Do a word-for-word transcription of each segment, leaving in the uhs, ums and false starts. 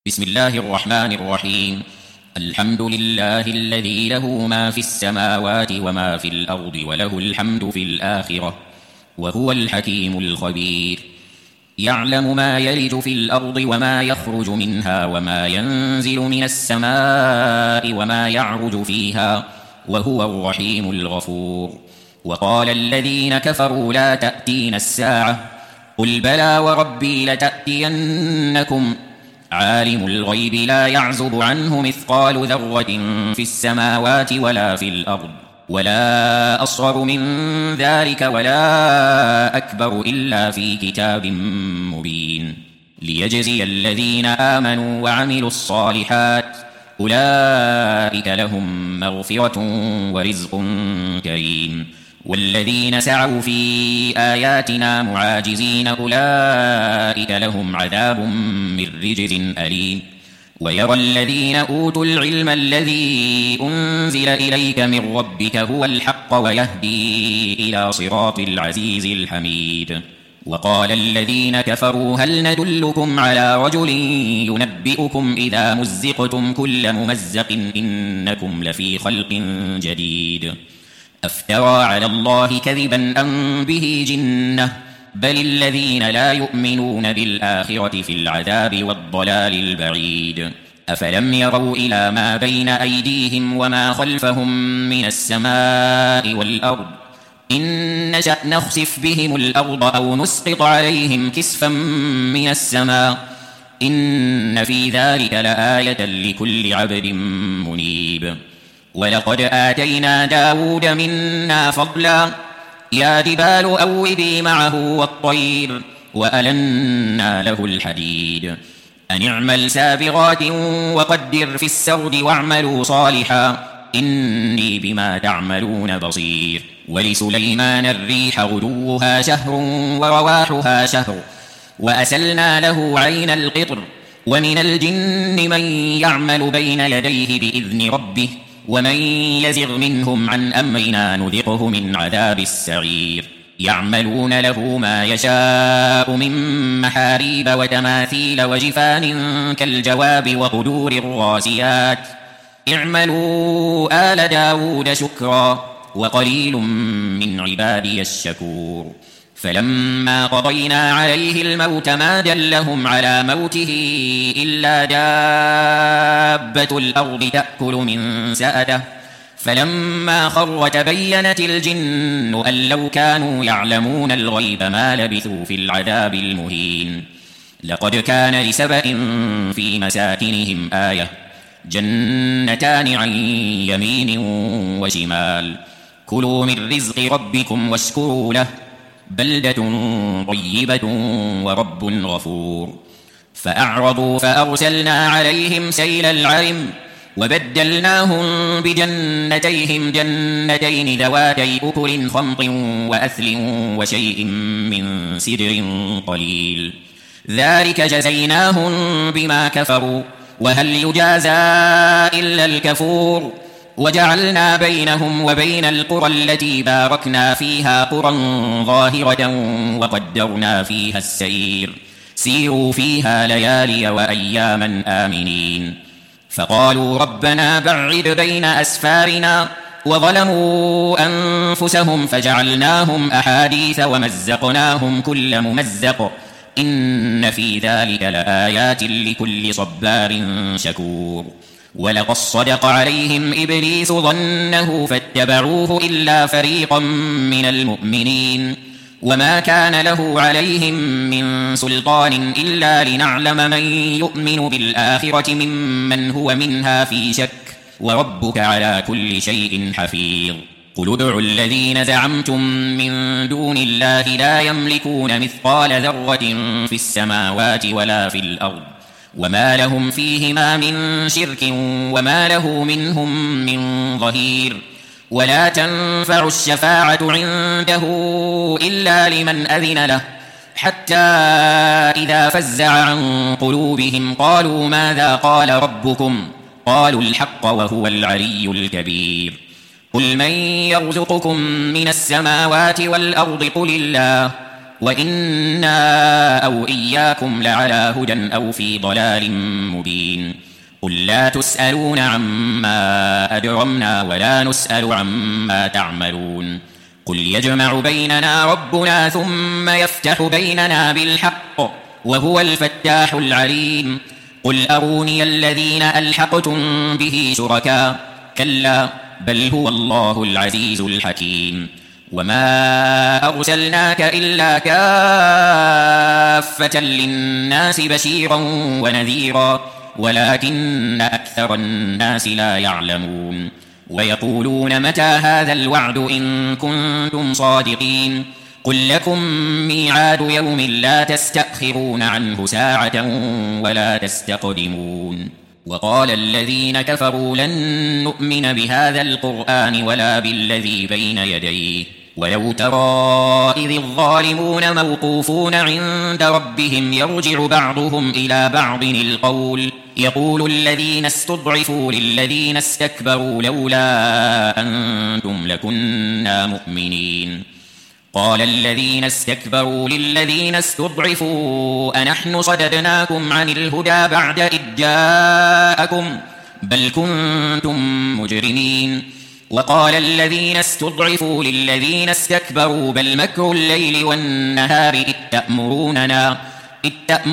بسم الله الرحمن الرحيم. الحمد لله الذي له ما في السماوات وما في الأرض وله الحمد في الآخرة وهو الحكيم الخبير. يعلم ما يلج في الأرض وما يخرج منها وما ينزل من السماء وما يعرج فيها وهو الرحيم الغفور. وقال الذين كفروا لا تأتين الساعة قل بلى وربي لتأتينكم عالم الغيب لا يعزب عنه مثقال ذرة في السماوات ولا في الأرض ولا أصغر من ذلك ولا أكبر إلا في كتاب مبين ليجزي الذين آمنوا وعملوا الصالحات أولئك لهم مغفرة ورزق كريم. والذين سعوا في آياتنا معاجزين أولئك لهم عذاب من رجز أليم. ويرى الذين أوتوا العلم الذي أنزل إليك من ربك هو الحق ويهدي إلى صراط العزيز الحميد. وقال الذين كفروا هل ندلكم على رجل ينبئكم إذا مزقتم كل ممزق إنكم لفي خلق جديد أفترى على الله كذبا أم به جنة بل الذين لا يؤمنون بالآخرة في العذاب والضلال البعيد. أفلم يروا إلى ما بين أيديهم وما خلفهم من السماء والأرض إن نشأ نخسف بهم الأرض أو نسقط عليهم كسفا من السماء إن في ذلك لآية لكل عبد منيب. ولقد آتينا داود منا فضلا يا جبال أوبي معه والطير وألنا له الحديد أن اعمل سابغات وقدر في السرد واعملوا صالحا إني بما تعملون بصير. ولسليمان الريح غدوها شهر ورواحها شهر وأسلنا له عين القطر ومن الجن من يعمل بين يديه بإذن ربه ومن يزغ منهم عن أمرنا نذقه من عذاب السعير. يعملون له ما يشاء من محاريب وتماثيل وجفان كالجواب وقدور الراسيات اعملوا آل داود شكرا وقليل من عبادي الشكور. فلما قضينا عليه الموت ما دلهم على موته إلا دابة الأرض تأكل من سأته فلما خر تبينت الجن أن لو كانوا يعلمون الغيب ما لبثوا في العذاب المهين. لقد كان لسبأ في مساكنهم آية جنتان عن يمين وشمال كلوا من رزق ربكم واشكروا له بلدة طيبة ورب غفور. فأعرضوا فأرسلنا عليهم سيل العرم وبدلناهم بجنتيهم جنتين ذواتي أكل خمط وأثل وشيء من سدر قليل ذلك جزيناهم بما كفروا وهل يجازى إلا الكفور. وجعلنا بينهم وبين القرى التي باركنا فيها قرى ظاهرة وقدرنا فيها السير سيروا فيها ليالي وأياما آمنين. فقالوا ربنا بعد بين أسفارنا وظلموا أنفسهم فجعلناهم أحاديث ومزقناهم كل ممزق إن في ذلك لآيات لكل صبار شكور. ولقد صدق عليهم إبليس ظنه فاتبعوه إلا فريقا من المؤمنين وما كان له عليهم من سلطان إلا لنعلم من يؤمن بالآخرة ممن هو منها في شك وربك على كل شيء حفيظ. قل ادعوا الذين زعمتم من دون الله لا يملكون مثقال ذرة في السماوات ولا في الأرض وما لهم فيهما من شرك وما له منهم من ظهير. ولا تنفع الشفاعة عنده إلا لمن أذن له حتى إذا فزع عن قلوبهم قالوا ماذا قال ربكم قالوا الحق وهو العلي الكبير. قل من يرزقكم من السماوات والأرض قل الله وإنا أو إياكم لعلى هدى أو في ضلال مبين قل لا تسألون عما أجرمنا ولا نسأل عما تعملون قل يجمع بيننا ربنا ثم يفتح بيننا بالحق وهو الفتاح العليم قل أروني الذين ألحقتم به شركاء كلا بل هو الله العزيز الحكيم وما أرسلناك إلا كافة للناس بشيرا ونذيرا ولكن أكثر الناس لا يعلمون ويقولون متى هذا الوعد إن كنتم صادقين قل لكم ميعاد يوم لا تستأخرون عنه ساعة ولا تستقدمون وقال الذين كفروا لن نؤمن بهذا القرآن ولا بالذي بين يديه ولو ترى إذ الظالمون موقوفون عند ربهم يرجع بعضهم إلى بعض القول يقول الذين استضعفوا للذين استكبروا لولا أنتم لكنا مؤمنين قال الذين استكبروا للذين استضعفوا أنحن صددناكم عن الهدى بعد إذ جاءكم بل كنتم مجرمين وقال الذين استضعفوا للذين استكبروا بل مكر الليل والنهار إذ تأمروننا إذ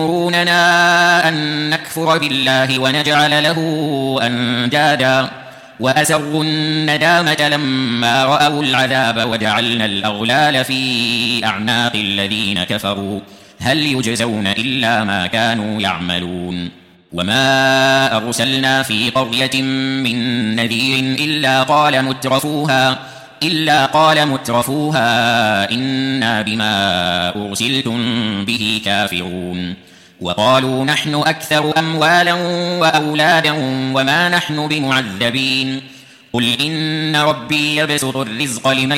تأمروننا أن نكفر بالله ونجعل له أندادا وأسروا الندامة لما رأوا العذاب وجعلنا الأغلال في أعناق الذين كفروا هل يجزون إلا ما كانوا يعملون وما أرسلنا في قرية من نذير إلا قال مترفوها إلا قال مترفوها إنا بما أرسلتم به كافرون وقالوا نحن أكثر أموالا وأولادا وما نحن بمعذبين قل إن ربي يبسط الرزق لمن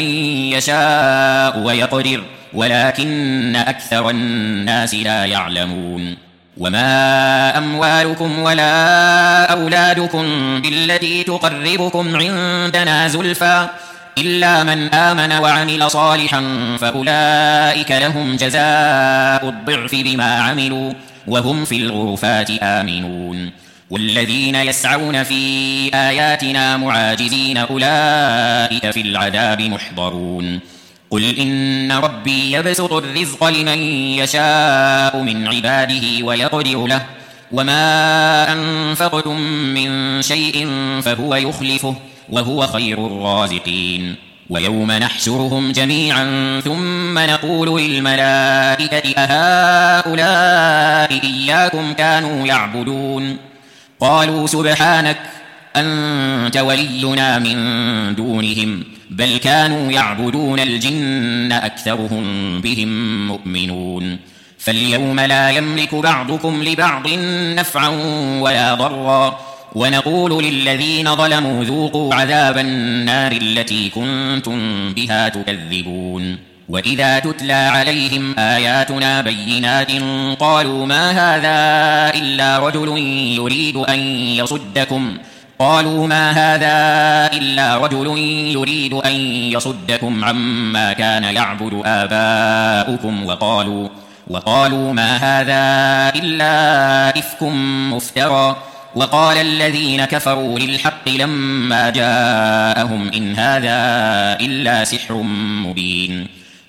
يشاء ويقدر ولكن أكثر الناس لا يعلمون وما أموالكم ولا أولادكم بالتي تقربكم عندنا زلفى إلا من آمن وعمل صالحا فأولئك لهم جزاء الضعف بما عملوا وهم في الغرفات آمنون والذين يسعون في آياتنا معاجزين أولئك في العذاب محضرون قل إن ربي يبسط الرزق لمن يشاء من عباده ويقدر له وما أنفقتم من شيء فهو يخلفه وهو خير الرازقين ويوم نحشرهم جميعا ثم نقول للملائكة أهؤلاء إياكم كانوا يعبدون قالوا سبحانك أنت ولينا من دونهم بل كانوا يعبدون الجن أكثرهم بهم مؤمنون فاليوم لا يملك بعضكم لبعض نفعا ولا ضرا ونقول للذين ظلموا ذوقوا عذاب النار التي كنتم بها تكذبون وإذا تتلى عليهم آياتنا بينات قالوا ما هذا إلا رجل يريد أن يصدكم قالوا ما هذا إلا رجل يريد أن يصدكم عما كان يعبد آباؤكم وقالوا وقالوا ما هذا إلا إفك مفترى وقال الذين كفروا للحق لما جاءهم إن هذا إلا سحر مبين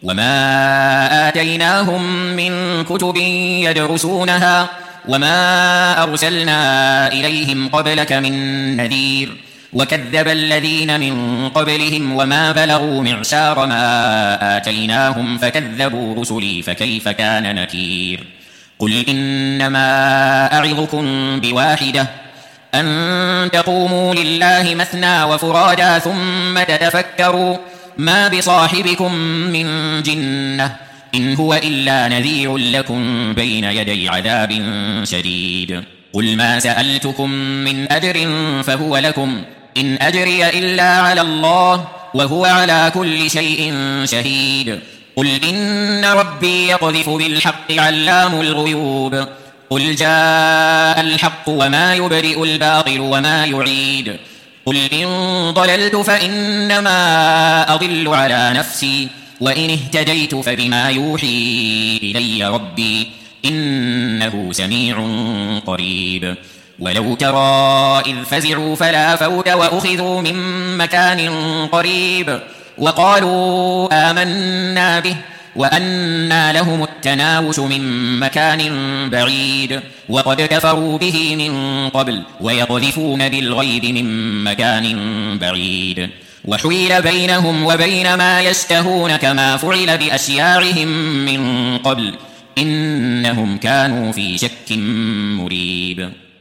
وما آتيناهم من كتب يدرسونها وما أرسلنا إليهم قبلك من نذير وكذب الذين من قبلهم وما بلغوا معشار ما آتيناهم فكذبوا رسلي فكيف كان نكير قل إنما أعظكم بواحدة أن تقوموا لله مثنى وفرادا ثم تتفكروا ما بصاحبكم من جنة إن هو إلا نذير لكم بين يدي عذاب شديد قل ما سألتكم من أجر فهو لكم إن أجري إلا على الله وهو على كل شيء شهيد قل إن ربي يقذف بالحق علام الغيوب قل جاء الحق وما يبرئ الباطل وما يعيد قل إن ضللت فإنما أضل على نفسي وإن اهتديت فبما يوحي إلي ربي إنه سميع قريب ولو ترى إذ فزعوا فلا فوت وأخذوا من مكان قريب وقالوا آمنا به وأنى لهم التناوش من مكان بعيد وقد كفروا به من قبل ويقذفون بالغيب من مكان بعيد وحيل بينهم وبين ما يشتهون كما فعل بأشياعهم من قبل إنهم كانوا في شك مريب.